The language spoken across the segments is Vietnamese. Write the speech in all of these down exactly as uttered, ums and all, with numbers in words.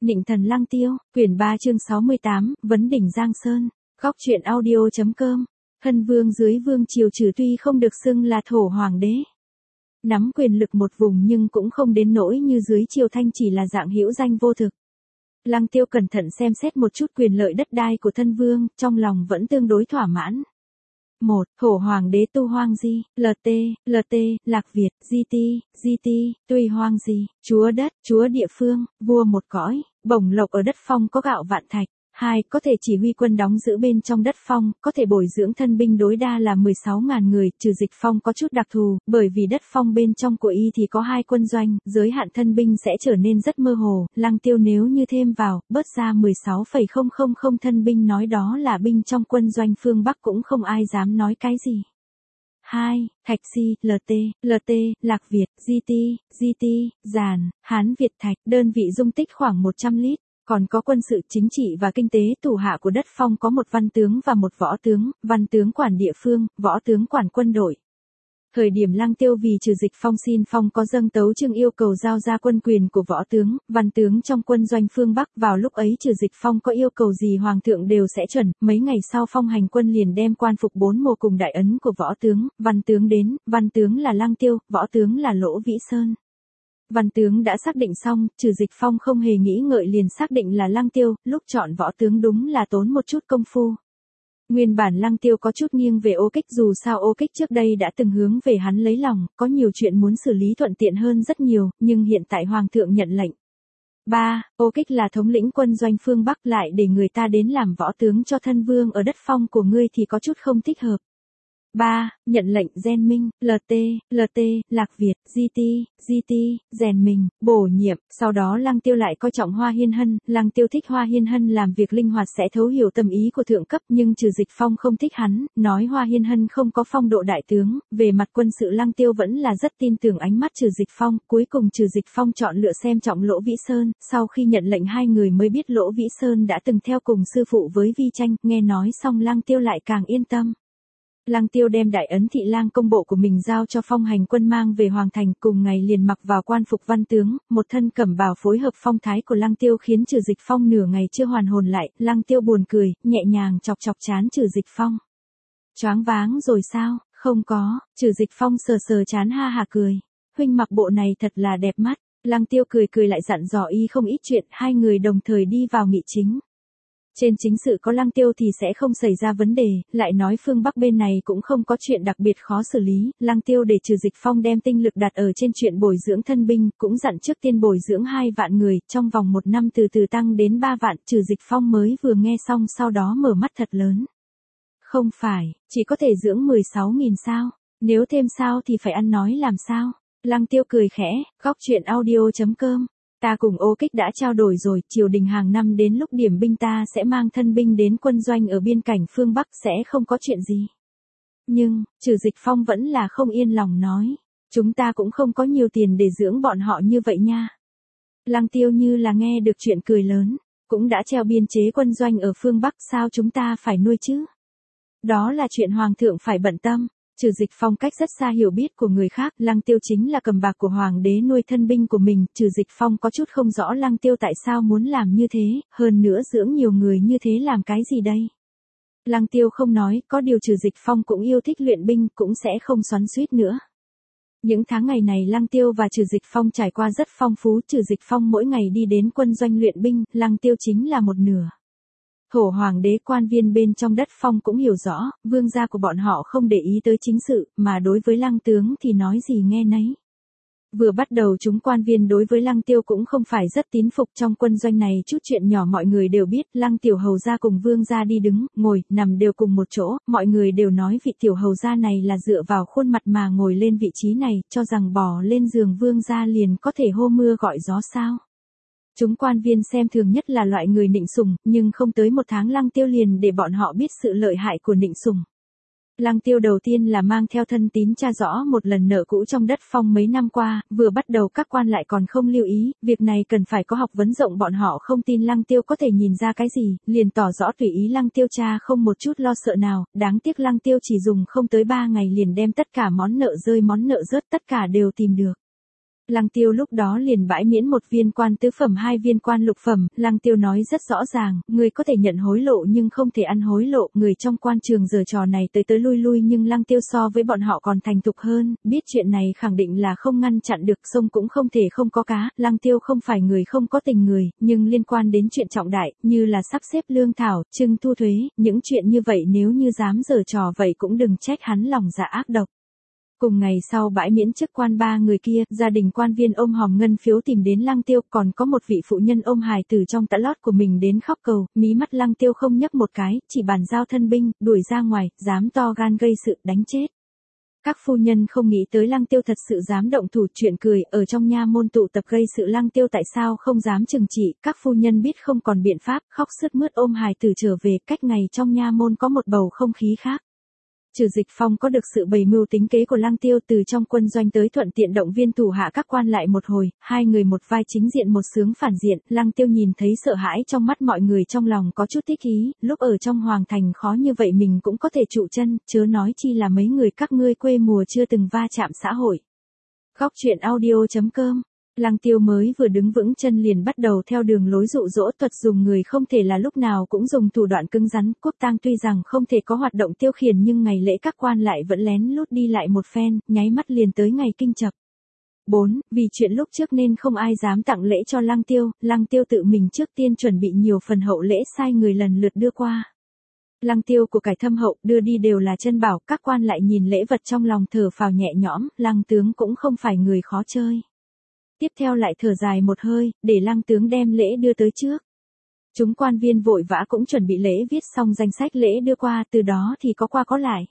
Nịnh thần Lăng Tiêu, quyển ba chương sáu mươi tám, Vấn đỉnh Giang Sơn, góc truyện audio.com. Hân vương dưới vương triều trừ tuy không được xưng là thổ hoàng đế, nắm quyền lực một vùng nhưng cũng không đến nỗi như dưới triều Thanh chỉ là dạng hữu danh vô thực. Lăng Tiêu cẩn thận xem xét một chút quyền lợi đất đai của thân vương, trong lòng vẫn tương đối thỏa mãn. một. Thổ hoàng đế tu hoang di, lt, lt, lạc Việt, di ti, di ti, tuy hoang di, chúa đất, chúa địa phương, vua một cõi, bổng lộc ở đất phong có gạo vạn thạch. hai. Có thể chỉ huy quân đóng giữ bên trong đất phong, có thể bồi dưỡng thân binh đối đa là mười sáu nghìn người, trừ dịch phong có chút đặc thù, bởi vì đất phong bên trong của y thì có hai quân doanh, giới hạn thân binh sẽ trở nên rất mơ hồ. Lăng Tiêu nếu như thêm vào, bớt ra mười sáu phẩy không không không thân binh nói đó là binh trong quân doanh phương Bắc cũng không ai dám nói cái gì. hai. Thạch si, lt, lt, lạc Việt, di ti, di ti, giàn, Hán Việt thạch, đơn vị dung tích khoảng một trăm lít. Còn có quân sự chính trị và kinh tế thủ hạ của đất phong có một văn tướng và một võ tướng, văn tướng quản địa phương, võ tướng quản quân đội. Thời điểm Lăng Tiêu vì trừ dịch phong xin phong có dâng tấu chương yêu cầu giao ra quân quyền của võ tướng, văn tướng trong quân doanh phương Bắc, vào lúc ấy trừ dịch phong có yêu cầu gì hoàng thượng đều sẽ chuẩn. Mấy ngày sau phong hành quân liền đem quan phục bốn mùa cùng đại ấn của võ tướng, văn tướng đến, văn tướng là Lăng Tiêu, võ tướng là Lỗ Vĩ Sơn. Văn tướng đã xác định xong, trừ dịch phong không hề nghĩ ngợi liền xác định là Lăng Tiêu, lúc chọn võ tướng đúng là tốn một chút công phu. Nguyên bản Lăng Tiêu có chút nghiêng về Ô Kích, dù sao Ô Kích trước đây đã từng hướng về hắn lấy lòng, có nhiều chuyện muốn xử lý thuận tiện hơn rất nhiều, nhưng hiện tại Hoàng thượng nhận lệnh. ba. Ô Kích là thống lĩnh quân doanh phương Bắc, lại để người ta đến làm võ tướng cho thân vương ở đất phong của ngươi thì có chút không thích hợp. ba. Nhận lệnh Gen Minh, lt, lt, lạc Việt, di ti, di ti, rèn mình, bổ nhiệm. Sau đó Lăng Tiêu lại coi trọng Hoa Hiên Hân, Lăng Tiêu thích Hoa Hiên Hân làm việc linh hoạt sẽ thấu hiểu tâm ý của thượng cấp, nhưng trừ dịch phong không thích hắn, nói Hoa Hiên Hân không có phong độ đại tướng. Về mặt quân sự Lăng Tiêu vẫn là rất tin tưởng ánh mắt trừ dịch phong, cuối cùng trừ dịch phong chọn lựa xem trọng Lỗ Vĩ Sơn. Sau khi nhận lệnh hai người mới biết Lỗ Vĩ Sơn đã từng theo cùng sư phụ với Vi Tranh, nghe nói xong Lăng Tiêu lại càng yên tâm. Lăng Tiêu đem đại ấn thị lang công bộ của mình giao cho phong hành quân mang về hoàng thành, cùng ngày liền mặc vào quan phục văn tướng, một thân cẩm bào phối hợp phong thái của Lăng Tiêu khiến trừ dịch phong nửa ngày chưa hoàn hồn lại. Lăng Tiêu buồn cười, nhẹ nhàng chọc chọc trán trừ dịch phong. Choáng váng rồi sao? Không có. Trừ dịch phong sờ sờ trán ha hà cười. Huynh mặc bộ này thật là đẹp mắt. Lăng Tiêu cười cười lại dặn dò y không ít chuyện, hai người đồng thời đi vào nghị chính. Trên chính sự có Lăng Tiêu thì sẽ không xảy ra vấn đề, lại nói phương Bắc bên này cũng không có chuyện đặc biệt khó xử lý. Lăng Tiêu để trừ dịch phong đem tinh lực đặt ở trên chuyện bồi dưỡng thân binh, cũng dặn trước tiên bồi dưỡng hai vạn người, trong vòng một năm từ từ tăng đến ba vạn. Trừ dịch phong mới vừa nghe xong sau đó mở mắt thật lớn. Không phải, chỉ có thể dưỡng mười sáu nghìn sao, nếu thêm sao thì phải ăn nói làm sao. Lăng Tiêu cười khẽ, góc truyện audio.com. Ta cùng Ô Kích đã trao đổi rồi, triều đình hàng năm đến lúc điểm binh ta sẽ mang thân binh đến quân doanh ở biên cảnh phương Bắc, sẽ không có chuyện gì. Nhưng, trừ dịch phong vẫn là không yên lòng nói, chúng ta cũng không có nhiều tiền để dưỡng bọn họ như vậy nha. Lăng Tiêu như là nghe được chuyện cười lớn, cũng đã treo biên chế quân doanh ở phương Bắc, sao chúng ta phải nuôi chứ? Đó là chuyện hoàng thượng phải bận tâm. Trừ dịch phong cách rất xa hiểu biết của người khác, Lăng Tiêu chính là cầm bạc của hoàng đế nuôi thân binh của mình. Trừ dịch phong có chút không rõ Lăng Tiêu tại sao muốn làm như thế, hơn nữa dưỡng nhiều người như thế làm cái gì đây. Lăng Tiêu không nói, có điều trừ dịch phong cũng yêu thích luyện binh, cũng sẽ không xoắn xuýt nữa. Những tháng ngày này Lăng Tiêu và trừ dịch phong trải qua rất phong phú. Trừ dịch phong mỗi ngày đi đến quân doanh luyện binh, Lăng Tiêu chính là một nửa. Thổ hoàng đế quan viên bên trong đất phong cũng hiểu rõ, vương gia của bọn họ không để ý tới chính sự, mà đối với Lăng tướng thì nói gì nghe nấy. Vừa bắt đầu chúng quan viên đối với Lăng Tiêu cũng không phải rất tín phục. Trong quân doanh này chút chuyện nhỏ mọi người đều biết. Lăng tiểu hầu gia cùng vương gia đi đứng, ngồi, nằm đều cùng một chỗ, mọi người đều nói vị tiểu hầu gia này là dựa vào khuôn mặt mà ngồi lên vị trí này, cho rằng bò lên giường vương gia liền có thể hô mưa gọi gió sao. Chúng quan viên xem thường nhất là loại người nịnh sủng, nhưng không tới một tháng Lăng Tiêu liền để bọn họ biết sự lợi hại của nịnh sủng. Lăng Tiêu đầu tiên là mang theo thân tín tra rõ một lần nợ cũ trong đất phong mấy năm qua, vừa bắt đầu các quan lại còn không lưu ý, việc này cần phải có học vấn rộng, bọn họ không tin Lăng Tiêu có thể nhìn ra cái gì, liền tỏ rõ tùy ý Lăng Tiêu tra không một chút lo sợ nào. Đáng tiếc Lăng Tiêu chỉ dùng không tới ba ngày liền đem tất cả món nợ rơi món nợ rớt tất cả đều tìm được. Lăng Tiêu lúc đó liền bãi miễn một viên quan tứ phẩm hai viên quan lục phẩm, Lăng Tiêu nói rất rõ ràng, người có thể nhận hối lộ nhưng không thể ăn hối lộ, người trong quan trường giở trò này tới tới lui lui nhưng Lăng Tiêu so với bọn họ còn thành thục hơn, biết chuyện này khẳng định là không ngăn chặn được, sông cũng không thể không có cá, Lăng Tiêu không phải người không có tình người, nhưng liên quan đến chuyện trọng đại, như là sắp xếp lương thảo, trưng thu thuế, những chuyện như vậy nếu như dám giở trò vậy cũng đừng trách hắn lòng dạ ác độc. Cùng ngày sau bãi miễn chức quan ba người kia, gia đình quan viên ôm hòm ngân phiếu tìm đến Lăng Tiêu, còn có một vị phụ nhân ôm hài tử trong tã lót của mình đến khóc cầu, mí mắt Lăng Tiêu không nhấc một cái, chỉ bàn giao thân binh, đuổi ra ngoài, dám to gan gây sự, đánh chết. Các phu nhân không nghĩ tới Lăng Tiêu thật sự dám động thủ, chuyện cười, ở trong nha môn tụ tập gây sự Lăng Tiêu tại sao không dám trừng trị, các phu nhân biết không còn biện pháp, khóc sướt mướt ôm hài tử trở về, cách ngày trong nha môn có một bầu không khí khác. Trừ Dịch Phong có được sự bày mưu tính kế của Lăng Tiêu, từ trong quân doanh tới thuận tiện động viên thủ hạ các quan lại một hồi, hai người một vai chính diện một sướng phản diện, Lăng Tiêu nhìn thấy sợ hãi trong mắt mọi người, trong lòng có chút thích ý, lúc ở trong hoàng thành khó như vậy mình cũng có thể trụ chân, chớ nói chi là mấy người các ngươi quê mùa chưa từng va chạm xã hội. Góc truyện audio chấm com. Lăng Tiêu mới vừa đứng vững chân liền bắt đầu theo đường lối dụ dỗ, thuật dùng người không thể là lúc nào cũng dùng thủ đoạn cứng rắn, Quốc Tang tuy rằng không thể có hoạt động tiêu khiển nhưng ngày lễ các quan lại vẫn lén lút đi lại một phen, nháy mắt liền tới ngày kinh chập. bốn. Vì chuyện lúc trước nên không ai dám tặng lễ cho Lăng Tiêu, Lăng Tiêu tự mình trước tiên chuẩn bị nhiều phần hậu lễ sai người lần lượt đưa qua. Lăng Tiêu của cải thâm hậu, đưa đi đều là chân bảo, các quan lại nhìn lễ vật trong lòng thở phào nhẹ nhõm, Lăng tướng cũng không phải người khó chơi. Tiếp theo lại thở dài một hơi, để Lăng tướng đem lễ đưa tới trước. Chúng quan viên vội vã cũng chuẩn bị lễ, viết xong danh sách lễ đưa qua, từ đó thì có qua có lại.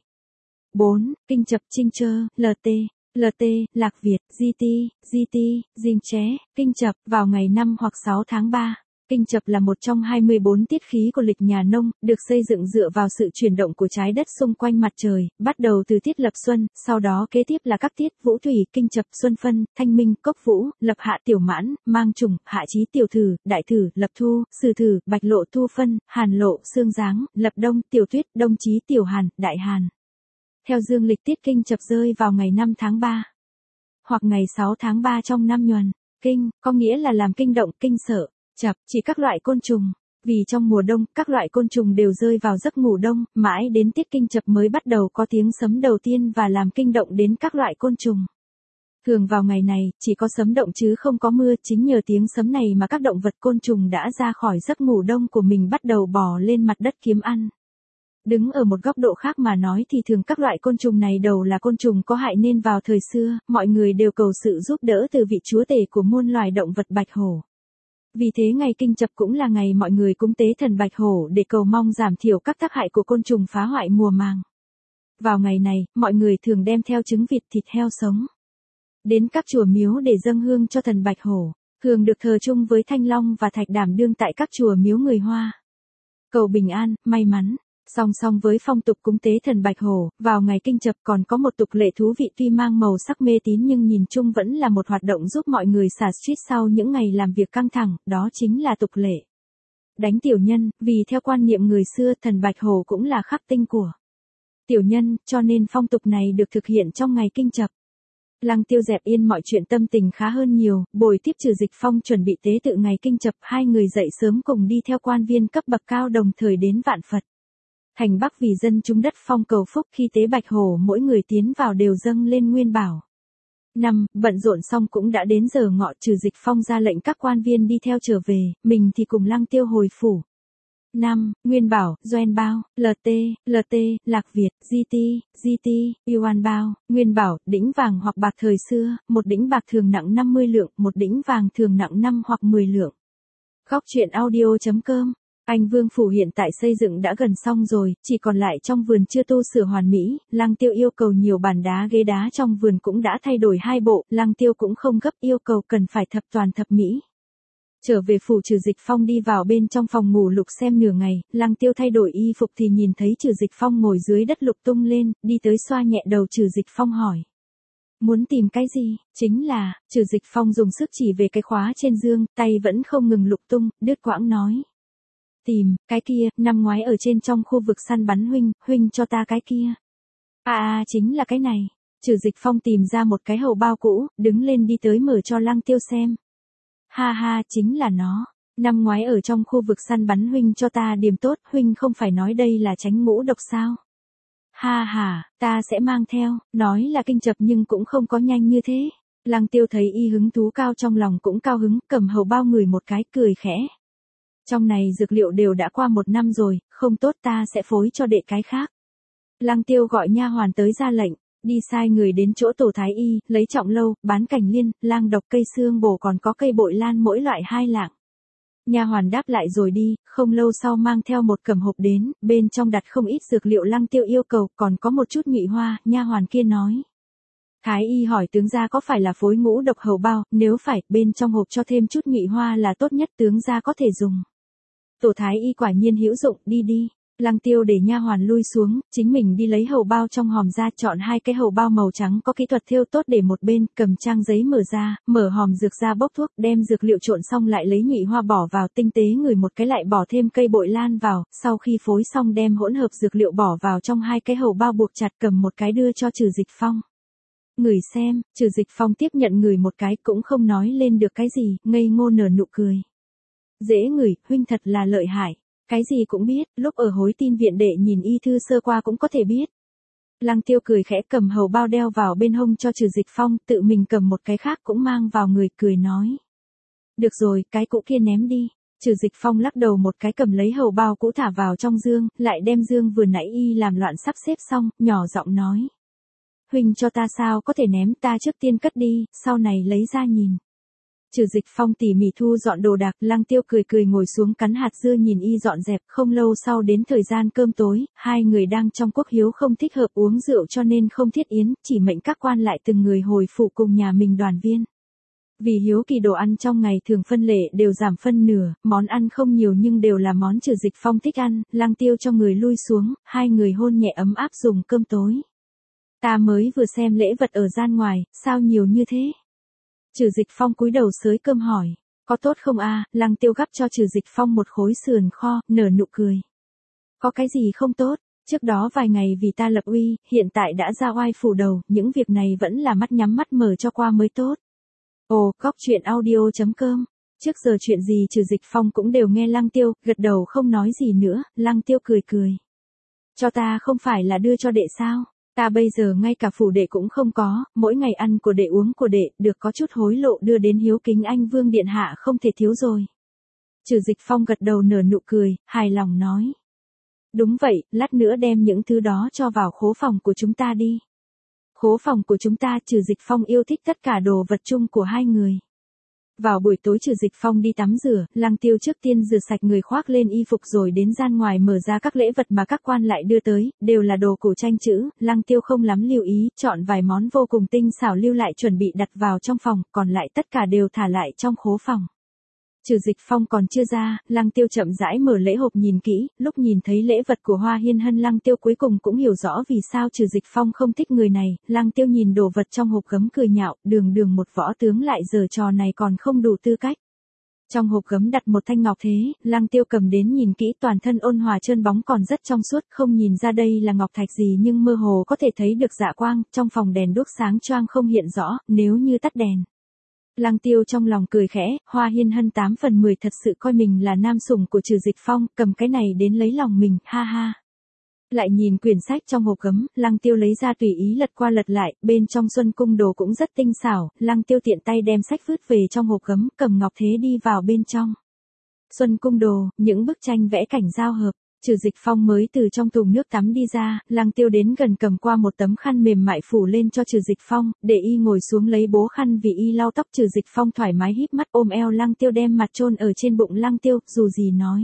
bốn. Kinh chập Trinh Trơ, lờ tê, lờ tê, Lạc Việt, giê tê, giê tê, Dinh Ché, Kinh chập, vào ngày năm hoặc sáu tháng ba. Kinh chập là một trong hai mươi bốn tiết khí của lịch nhà nông, được xây dựng dựa vào sự chuyển động của trái đất xung quanh mặt trời, bắt đầu từ tiết lập xuân, sau đó kế tiếp là các tiết vũ thủy, kinh chập, xuân phân, thanh minh, cốc vũ, lập hạ tiểu mãn, mang trùng, hạ chí tiểu thử, đại thử, lập thu, sử thử, bạch lộ thu phân, hàn lộ, sương giáng, lập đông, tiểu tuyết, đông chí, tiểu hàn, đại hàn. Theo dương lịch tiết kinh chập rơi vào ngày năm tháng ba, hoặc ngày sáu tháng ba trong năm Nhuần. Kinh, có nghĩa là làm kinh động, kinh sợ. Chập, chỉ các loại côn trùng. Vì trong mùa đông, các loại côn trùng đều rơi vào giấc ngủ đông, mãi đến tiết kinh chập mới bắt đầu có tiếng sấm đầu tiên và làm kinh động đến các loại côn trùng. Thường vào ngày này, chỉ có sấm động chứ không có mưa, chính nhờ tiếng sấm này mà các động vật côn trùng đã ra khỏi giấc ngủ đông của mình bắt đầu bò lên mặt đất kiếm ăn. Đứng ở một góc độ khác mà nói thì thường các loại côn trùng này đầu là côn trùng có hại nên vào thời xưa, mọi người đều cầu sự giúp đỡ từ vị chúa tể của muôn loài động vật bạch hổ. Vì thế ngày kinh chập cũng là ngày mọi người cúng tế thần bạch hổ để cầu mong giảm thiểu các tác hại của côn trùng phá hoại mùa màng. Vào ngày này, mọi người thường đem theo trứng vịt, thịt heo sống đến các chùa miếu để dâng hương cho thần bạch hổ, thường được thờ chung với thanh long và thạch đảm đương tại các chùa miếu người Hoa. Cầu bình an, may mắn. Song song với phong tục cúng tế thần bạch hổ, vào ngày kinh chập còn có một tục lệ thú vị tuy mang màu sắc mê tín nhưng nhìn chung vẫn là một hoạt động giúp mọi người xả stress sau những ngày làm việc căng thẳng, đó chính là tục lệ đánh tiểu nhân, vì theo quan niệm người xưa thần bạch hổ cũng là khắc tinh của tiểu nhân, cho nên phong tục này được thực hiện trong ngày kinh chập. Lăng Tiêu dẹp yên mọi chuyện, tâm tình khá hơn nhiều, bồi tiếp Trừ Dịch Phong chuẩn bị tế tự ngày kinh chập, hai người dậy sớm cùng đi theo quan viên cấp bậc cao đồng thời đến Vạn Phật thành Bắc vì dân chúng đất phong cầu phúc, khi tế bạch hổ mỗi người tiến vào đều dâng lên nguyên bảo. năm. Bận rộn xong cũng đã đến giờ ngọ, Trừ Dịch Phong ra lệnh các quan viên đi theo trở về, mình thì cùng Lăng Tiêu hồi phủ. năm. Nguyên bảo, Doen bao, lờ tê, lờ tê, Lạc Việt, giê tê, giê tê, Yuan bao, Nguyên bảo, đĩnh vàng hoặc bạc thời xưa, một đĩnh bạc thường nặng năm mươi lượng, một đĩnh vàng thường nặng năm hoặc mười lượng. Góc truyện audio chấm com. Anh Vương phủ hiện tại xây dựng đã gần xong rồi, chỉ còn lại trong vườn chưa tu sửa hoàn mỹ, Lăng Tiêu yêu cầu nhiều bàn đá ghế đá trong vườn cũng đã thay đổi hai bộ, Lăng Tiêu cũng không gấp, yêu cầu cần phải thập toàn thập mỹ. Trở về phủ, Trừ Dịch Phong đi vào bên trong phòng ngủ lục xem nửa ngày, Lăng Tiêu thay đổi y phục thì nhìn thấy Trừ Dịch Phong ngồi dưới đất lục tung lên, đi tới xoa nhẹ đầu Trừ Dịch Phong hỏi. Muốn tìm cái gì? Chính là, Trừ Dịch Phong dùng sức chỉ về cái khóa trên giường, tay vẫn không ngừng lục tung, đứt quãng nói. Tìm, cái kia, năm ngoái ở trên trong khu vực săn bắn huynh, huynh cho ta cái kia. À à chính là cái này. Trừ Dịch Phong tìm ra một cái hầu bao cũ, đứng lên đi tới mở cho Lăng Tiêu xem. Ha ha, chính là nó. Năm ngoái ở trong khu vực săn bắn huynh cho ta điểm tốt, huynh không phải nói đây là tránh ngũ độc sao? Ha ha, ta sẽ mang theo, nói là kinh chập nhưng cũng không có nhanh như thế. Lăng Tiêu thấy y hứng thú cao trong lòng cũng cao hứng, cầm hầu bao ngửi một cái cười khẽ. Trong này dược liệu đều đã qua một năm rồi, không tốt ta sẽ phối cho đệ cái khác. Lăng Tiêu gọi nha hoàn tới ra lệnh, đi sai người đến chỗ Tổ Thái Y, lấy trọng lâu, bán cảnh liên, lang độc cây xương bổ còn có cây bội lan mỗi loại hai lạng. Nha hoàn đáp lại rồi đi, không lâu sau mang theo một cẩm hộp đến, bên trong đặt không ít dược liệu Lăng Tiêu yêu cầu, còn có một chút nhụy hoa, nha hoàn kia nói. Thái Y hỏi tướng gia có phải là phối ngũ độc hầu bao, nếu phải, bên trong hộp cho thêm chút nhụy hoa là tốt nhất tướng gia có thể dùng. Tổ Thái Y quả nhiên hữu dụng, đi đi. Lăng Tiêu để nha hoàn lui xuống, chính mình đi lấy hầu bao trong hòm ra, chọn hai cái hầu bao màu trắng có kỹ thuật thêu tốt để một bên, cầm trang giấy mở ra, mở hòm dược ra bốc thuốc, đem dược liệu trộn xong lại lấy nhụy hoa bỏ vào, tinh tế ngửi một cái lại bỏ thêm cây bội lan vào, sau khi phối xong đem hỗn hợp dược liệu bỏ vào trong hai cái hầu bao buộc chặt, cầm một cái đưa cho Trừ Dịch Phong. Ngửi xem, Trừ Dịch Phong tiếp nhận ngửi một cái cũng không nói lên được cái gì, ngây ngô nở nụ cười. Dễ ngửi, huynh thật là lợi hại. Cái gì cũng biết, lúc ở Hối Tin viện đệ nhìn y thư sơ qua cũng có thể biết. Lăng Tiêu cười khẽ cầm hầu bao đeo vào bên hông cho Trừ Dịch Phong, tự mình cầm một cái khác cũng mang vào người, cười nói. Được rồi, cái cũ kia ném đi. Trừ Dịch Phong lắc đầu một cái cầm lấy hầu bao cũ thả vào trong dương, lại đem dương vừa nãy y làm loạn sắp xếp xong, nhỏ giọng nói. Huynh cho ta sao có thể ném, ta trước tiên cất đi, sau này lấy ra nhìn. Trừ Dịch Phong tỉ mỉ thu dọn đồ đạc, Lăng Tiêu cười cười ngồi xuống cắn hạt dưa nhìn y dọn dẹp, không lâu sau đến thời gian cơm tối, hai người đang trong quốc hiếu không thích hợp uống rượu cho nên không thiết yến, chỉ mệnh các quan lại từng người hồi phủ cùng nhà mình đoàn viên. Vì hiếu kỳ đồ ăn trong ngày thường phân lệ đều giảm phân nửa, món ăn không nhiều nhưng đều là món Trừ Dịch Phong thích ăn, Lăng Tiêu cho người lui xuống, hai người hôn nhẹ ấm áp dùng cơm tối. Ta mới vừa xem lễ vật ở gian ngoài, sao nhiều như thế? Trừ Dịch Phong cúi đầu xới cơm hỏi, có tốt không a? À? Lăng Tiêu gắp cho Trừ Dịch Phong một khối sườn kho, nở nụ cười. Có cái gì không tốt, trước đó vài ngày vì ta lập uy, hiện tại đã ra oai phủ đầu, những việc này vẫn là mắt nhắm mắt mở cho qua mới tốt. Ồ, Cóc Truyện Audio chấm com. Trước giờ chuyện gì Trừ Dịch Phong cũng đều nghe Lăng Tiêu, gật đầu không nói gì nữa, Lăng Tiêu cười cười. Cho ta không phải là đưa cho đệ sao? Ta bây giờ ngay cả phủ đệ cũng không có, mỗi ngày ăn của đệ uống của đệ, được có chút hối lộ đưa đến hiếu kính anh Vương Điện Hạ không thể thiếu rồi. Trừ Dịch Phong gật đầu nở nụ cười, hài lòng nói. Đúng vậy, lát nữa đem những thứ đó cho vào khố phòng của chúng ta đi. Khố phòng của chúng ta, Trừ Dịch Phong yêu thích tất cả đồ vật chung của hai người. Vào buổi tối Trừ Dịch Phong đi tắm rửa, Lăng Tiêu trước tiên rửa sạch người khoác lên y phục rồi đến gian ngoài mở ra các lễ vật mà các quan lại đưa tới, đều là đồ cổ tranh chữ, Lăng Tiêu không lắm lưu ý, chọn vài món vô cùng tinh xảo lưu lại chuẩn bị đặt vào trong phòng, còn lại tất cả đều thả lại trong khố phòng. Trừ Dịch Phong còn chưa ra, Lăng Tiêu chậm rãi mở lễ hộp nhìn kỹ, lúc nhìn thấy lễ vật của Hoa Hiên Hân Lăng Tiêu cuối cùng cũng hiểu rõ vì sao Trừ Dịch Phong không thích người này, Lăng Tiêu nhìn đồ vật trong hộp gấm cười nhạo, đường đường một võ tướng lại giở trò này còn không đủ tư cách. Trong hộp gấm đặt một thanh ngọc thế, Lăng Tiêu cầm đến nhìn kỹ toàn thân ôn hòa trơn bóng còn rất trong suốt, không nhìn ra đây là ngọc thạch gì nhưng mơ hồ có thể thấy được dạ quang, trong phòng đèn đuốc sáng choang không hiện rõ, nếu như tắt đèn. Lăng Tiêu trong lòng cười khẽ, Hoa Hiên Hân tám phần mười thật sự coi mình là nam sủng của Trừ Dịch Phong, cầm cái này đến lấy lòng mình, ha ha. Lại nhìn quyển sách trong hộp gấm, Lăng Tiêu lấy ra tùy ý lật qua lật lại, bên trong Xuân Cung Đồ cũng rất tinh xảo, Lăng Tiêu tiện tay đem sách vứt về trong hộp gấm, cầm ngọc thế đi vào bên trong. Xuân Cung Đồ, những bức tranh vẽ cảnh giao hợp. Trừ Dịch Phong mới từ trong thùng nước tắm đi ra, Lăng Tiêu đến gần cầm qua một tấm khăn mềm mại phủ lên cho Trừ Dịch Phong, để y ngồi xuống lấy bố khăn vì y lau tóc. Trừ Dịch Phong thoải mái híp mắt ôm eo Lăng Tiêu đem mặt chôn ở trên bụng Lăng Tiêu, dù gì nói.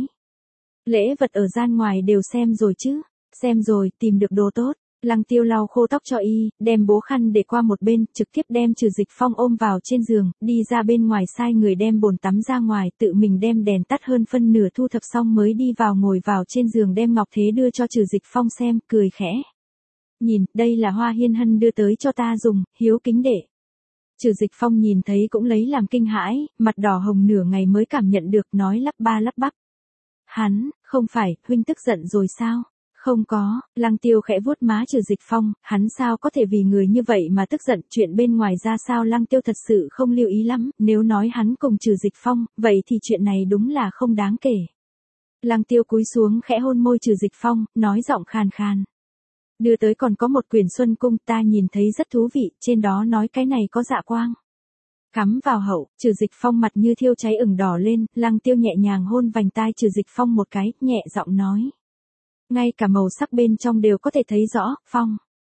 Lễ vật ở gian ngoài đều xem rồi chứ, xem rồi, tìm được đồ tốt. Lăng Tiêu lau khô tóc cho y, đem bố khăn để qua một bên, trực tiếp đem Trừ Dịch Phong ôm vào trên giường, đi ra bên ngoài sai người đem bồn tắm ra ngoài, tự mình đem đèn tắt hơn phân nửa thu thập xong mới đi vào ngồi vào trên giường đem ngọc thế đưa cho Trừ Dịch Phong xem, cười khẽ. Nhìn, đây là Hoa Hiên Hân đưa tới cho ta dùng, hiếu kính đệ. Trừ Dịch Phong nhìn thấy cũng lấy làm kinh hãi, mặt đỏ hồng nửa ngày mới cảm nhận được, nói lắp ba lắp bắp. Hắn, không phải, huynh tức giận rồi sao? Không có, Lăng Tiêu khẽ vuốt má Trừ Dịch Phong, hắn sao có thể vì người như vậy mà tức giận, chuyện bên ngoài ra sao Lăng Tiêu thật sự không lưu ý lắm, nếu nói hắn cùng Trừ Dịch Phong, vậy thì chuyện này đúng là không đáng kể. Lăng Tiêu cúi xuống khẽ hôn môi Trừ Dịch Phong, nói giọng khàn khàn. Đưa tới còn có một quyển Xuân Cung, ta nhìn thấy rất thú vị, trên đó nói cái này có dạ quang. Cắm vào hậu, Trừ Dịch Phong mặt như thiêu cháy ửng đỏ lên, Lăng Tiêu nhẹ nhàng hôn vành tai Trừ Dịch Phong một cái, nhẹ giọng nói. Ngay cả màu sắc bên trong đều có thể thấy rõ, Phong.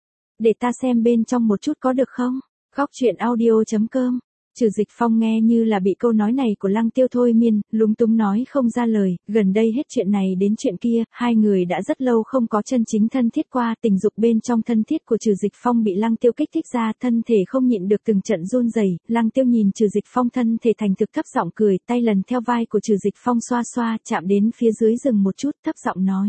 Để ta xem bên trong một chút có được không? Góc truyện audio.com. Trừ Dịch Phong nghe như là bị câu nói này của Lăng Tiêu thôi miên, lúng túng nói không ra lời, gần đây hết chuyện này đến chuyện kia, hai người đã rất lâu không có chân chính thân thiết qua, tình dục bên trong thân thiết của Trừ Dịch Phong bị Lăng Tiêu kích thích ra, thân thể không nhịn được từng trận run rẩy. Lăng Tiêu nhìn Trừ Dịch Phong thân thể thành thực thấp giọng cười, tay lần theo vai của Trừ Dịch Phong xoa xoa, chạm đến phía dưới dừng một chút, thấp giọng nói.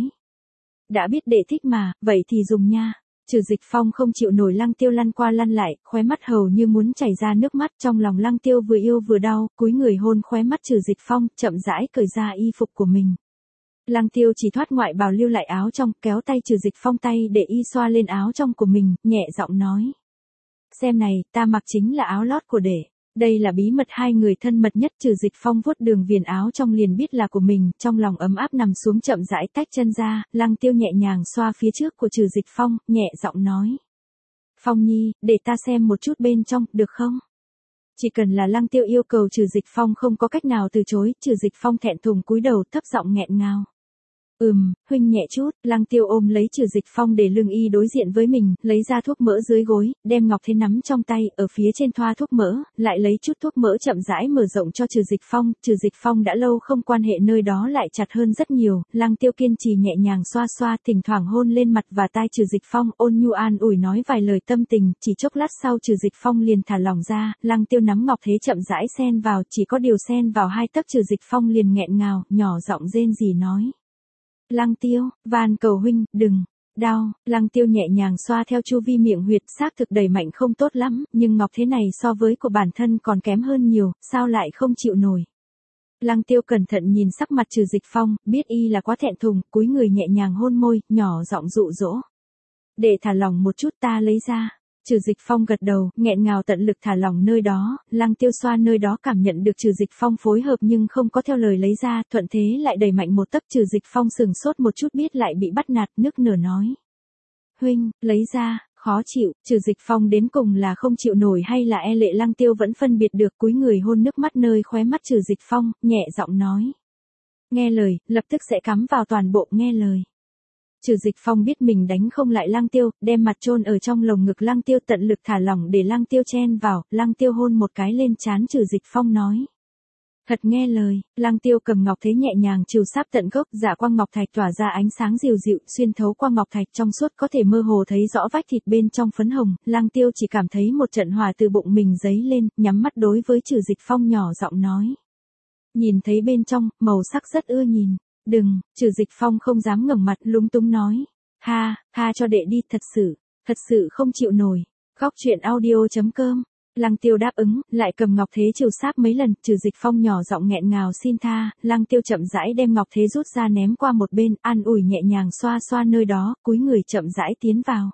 Đã biết đệ thích mà, vậy thì dùng nha. Trừ Dịch Phong không chịu nổi Lăng Tiêu lăn qua lăn lại, khóe mắt hầu như muốn chảy ra nước mắt, trong lòng Lăng Tiêu vừa yêu vừa đau, cúi người hôn khóe mắt Trừ Dịch Phong, chậm rãi cởi ra y phục của mình. Lăng Tiêu chỉ thoát ngoại bào lưu lại áo trong, kéo tay Trừ Dịch Phong tay để y xoa lên áo trong của mình, nhẹ giọng nói. Xem này, ta mặc chính là áo lót của đệ. Đây là bí mật hai người thân mật nhất. Trừ Dịch Phong vuốt đường viền áo trong liền biết là của mình, trong lòng ấm áp nằm xuống chậm rãi tách chân ra, Lăng Tiêu nhẹ nhàng xoa phía trước của Trừ Dịch Phong, nhẹ giọng nói. Phong nhi, để ta xem một chút bên trong, được không? Chỉ cần là Lăng Tiêu yêu cầu Trừ Dịch Phong không có cách nào từ chối, Trừ Dịch Phong thẹn thùng cúi đầu thấp giọng nghẹn ngào. Ừm, huynh nhẹ chút, Lăng Tiêu ôm lấy Trừ Dịch Phong để lưng y đối diện với mình, lấy ra thuốc mỡ dưới gối, đem ngọc thế nắm trong tay, ở phía trên thoa thuốc mỡ, lại lấy chút thuốc mỡ chậm rãi mở rộng cho Trừ Dịch Phong, Trừ Dịch Phong đã lâu không quan hệ nơi đó lại chặt hơn rất nhiều, Lăng Tiêu kiên trì nhẹ nhàng xoa xoa, thỉnh thoảng hôn lên mặt và tai Trừ Dịch Phong, ôn nhu an ủi nói vài lời tâm tình, chỉ chốc lát sau Trừ Dịch Phong liền thả lỏng ra, Lăng Tiêu nắm ngọc thế chậm rãi xen vào, chỉ có điều xen vào hai tấc Trừ Dịch Phong liền nghẹn ngào, nhỏ giọng rên rỉ nói. Lăng Tiêu, van cầu huynh, đừng, đau, Lăng Tiêu nhẹ nhàng xoa theo chu vi miệng huyệt, xác thực đầy mạnh không tốt lắm, nhưng ngọc thế này so với của bản thân còn kém hơn nhiều, sao lại không chịu nổi. Lăng Tiêu cẩn thận nhìn sắc mặt Trừ Dịch Phong, biết y là quá thẹn thùng, cúi người nhẹ nhàng hôn môi, nhỏ giọng dụ dỗ. Để thả lỏng một chút ta lấy ra. Trừ Dịch Phong gật đầu, nghẹn ngào tận lực thả lỏng nơi đó, Lăng Tiêu xoa nơi đó cảm nhận được Trừ Dịch Phong phối hợp nhưng không có theo lời lấy ra, thuận thế lại đẩy mạnh một tấc. Trừ Dịch Phong sừng sốt một chút biết lại bị bắt nạt, nức nở nói. Huynh, lấy ra, khó chịu, Trừ Dịch Phong đến cùng là không chịu nổi hay là e lệ Lăng Tiêu vẫn phân biệt được, cúi người hôn nước mắt nơi khóe mắt Trừ Dịch Phong, nhẹ giọng nói. Nghe lời, lập tức sẽ cắm vào toàn bộ, nghe lời. Trừ Dịch Phong biết mình đánh không lại Lăng Tiêu, đem mặt chôn ở trong lồng ngực Lăng Tiêu tận lực thả lỏng để Lăng Tiêu chen vào, Lăng Tiêu hôn một cái lên trán Trừ Dịch Phong nói. Thật nghe lời, Lăng Tiêu cầm ngọc thế nhẹ nhàng trừ sáp tận gốc, dạ quang ngọc thạch tỏa ra ánh sáng dịu dịu, xuyên thấu qua ngọc thạch trong suốt có thể mơ hồ thấy rõ vách thịt bên trong phấn hồng, Lăng Tiêu chỉ cảm thấy một trận hỏa từ bụng mình dấy lên, nhắm mắt đối với Trừ Dịch Phong nhỏ giọng nói. Nhìn thấy bên trong, màu sắc rất ưa nhìn. Đừng, Trừ Dịch Phong không dám ngẩng mặt, lúng túng nói. Ha, ha cho đệ đi, thật sự, thật sự không chịu nổi. Góc truyện audio.com. Lăng Tiêu đáp ứng, lại cầm ngọc thế trừ sáp mấy lần, Trừ Dịch Phong nhỏ giọng nghẹn ngào xin tha, Lăng Tiêu chậm rãi đem ngọc thế rút ra ném qua một bên, an ủi nhẹ nhàng xoa xoa nơi đó, cúi người chậm rãi tiến vào.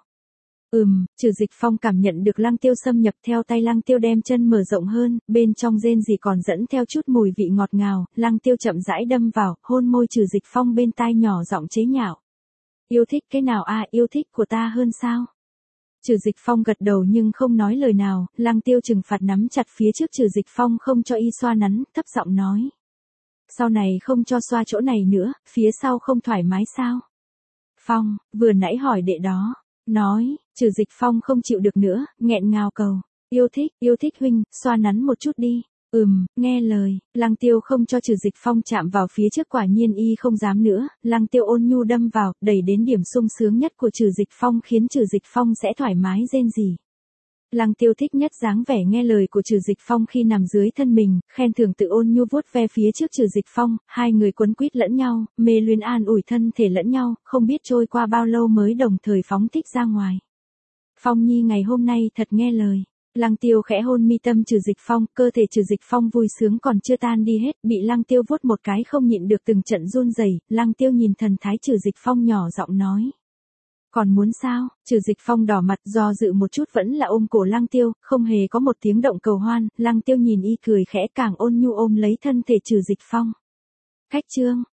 Ừm, Trừ Dịch Phong cảm nhận được Lăng Tiêu xâm nhập, theo tay Lăng Tiêu đem chân mở rộng hơn, bên trong rên gì còn dẫn theo chút mùi vị ngọt ngào, Lăng Tiêu chậm rãi đâm vào, hôn môi Trừ Dịch Phong bên tai nhỏ giọng chế nhạo. Yêu thích cái nào a, à, yêu thích của ta hơn sao? Trừ Dịch Phong gật đầu nhưng không nói lời nào, Lăng Tiêu trừng phạt nắm chặt phía trước Trừ Dịch Phong không cho y xoa nắn, thấp giọng nói. Sau này không cho xoa chỗ này nữa, phía sau không thoải mái sao? Phong, vừa nãy hỏi đệ đó. Nói, Trừ Dịch Phong không chịu được nữa, nghẹn ngào cầu. Yêu thích, yêu thích huynh, xoa nắn một chút đi. Ừm, nghe lời, Lăng Tiêu không cho Trừ Dịch Phong chạm vào phía trước, quả nhiên y không dám nữa, Lăng Tiêu ôn nhu đâm vào, đẩy đến điểm sung sướng nhất của Trừ Dịch Phong khiến Trừ Dịch Phong sẽ thoải mái rên rỉ. Lăng Tiêu thích nhất dáng vẻ nghe lời của Trừ Dịch Phong khi nằm dưới thân mình, khen thưởng tự ôn nhu vuốt ve phía trước Trừ Dịch Phong, hai người quấn quýt lẫn nhau, mê luyến an ủi thân thể lẫn nhau, không biết trôi qua bao lâu mới đồng thời phóng thích ra ngoài. Phong nhi ngày hôm nay thật nghe lời. Lăng Tiêu khẽ hôn mi tâm Trừ Dịch Phong, cơ thể Trừ Dịch Phong vui sướng còn chưa tan đi hết, bị Lăng Tiêu vuốt một cái không nhịn được từng trận run rẩy. Lăng Tiêu nhìn thần thái Trừ Dịch Phong nhỏ giọng nói. Còn muốn sao? Trừ Dịch Phong đỏ mặt do dự một chút vẫn là ôm cổ Lăng Tiêu, không hề có một tiếng động cầu hoan, Lăng Tiêu nhìn y cười khẽ càng ôn nhu ôm lấy thân thể Trừ Dịch Phong. Khách trương,